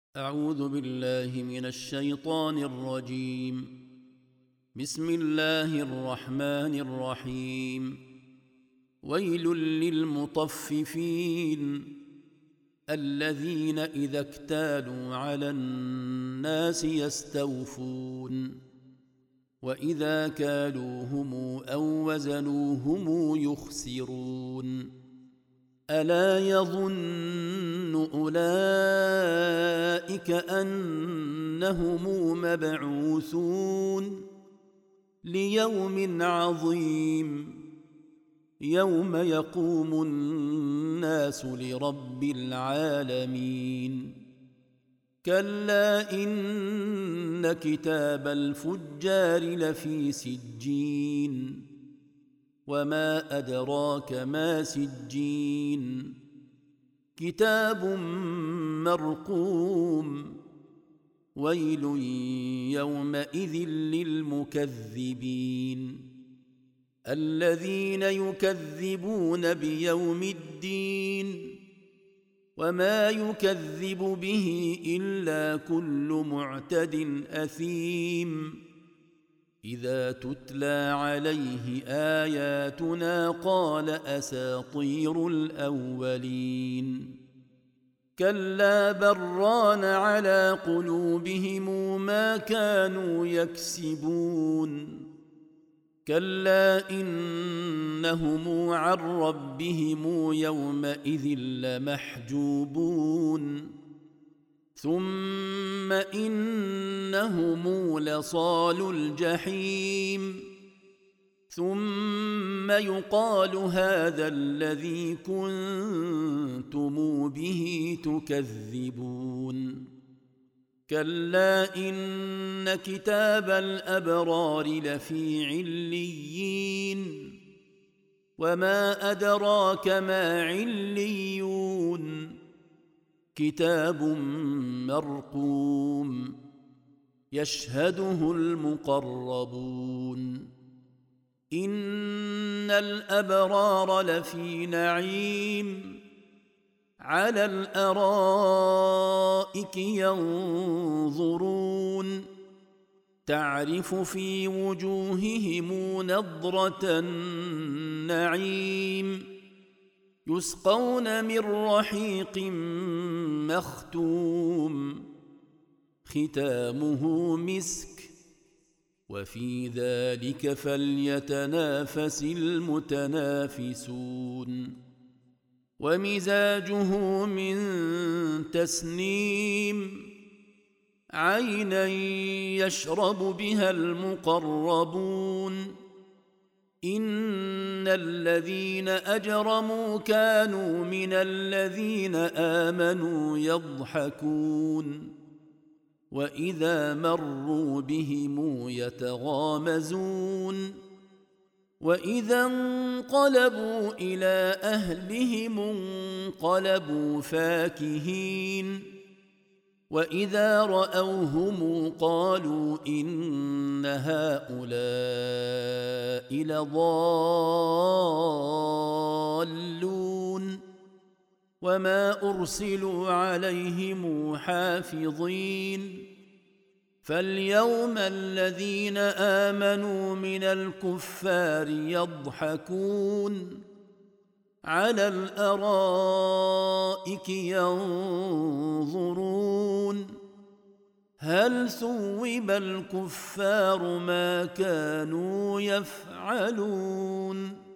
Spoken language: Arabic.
أعوذ بالله من الشيطان الرجيم. بسم الله الرحمن الرحيم. ويل للمطففين الذين إذا اكتالوا على الناس يستوفون وإذا كالوهم أو وزنوهم يخسرون. ألا يظن أولئك أنهم مبعوثون ليوم عظيم يوم يقوم الناس لرب العالمين. كلا إن كتاب الفجار لفي سجين وما أدراك ما سجين كتاب مرقوم. ويل يومئذ للمكذبين الذين يكذبون بيوم الدين وما يكذب به إلا كل معتد أثيم. إذا تتلى عليه آياتنا قال أساطير الأولين. كلا بران على قلوبهم ما كانوا يكسبون. كلا إنهم عن ربهم يومئذ لمحجوبون. ثم إنهم لصالو الجحيم. ثم يقال هذا الذي كنتم به تكذبون. كلا إن كتاب الأبرار لفي عليين وما أدراك ما عليون كتاب مرقوم يشهده المقربون. إن الأبرار لفي نعيم على الأرائك ينظرون تعرف في وجوههم نضرة النعيم يسقون من رحيق مختوم ختامه مسك وفي ذلك فليتنافس المتنافسون. ومزاجه من تسنيم عينا يشرب بها المقربون. إن الذين أجرموا كانوا من الذين آمنوا يضحكون وإذا مروا بهم يتغامزون. وإذا انقلبوا إلى أهلهم انقلبوا فاكهين. وإذا رأوهم قالوا إن هؤلاء لضالون وما أرسلوا عليهم حافظين. فاليوم الذين آمنوا من الكفار يضحكون على الأرائك ينظرون هل ثوب الكفار ما كانوا يفعلون.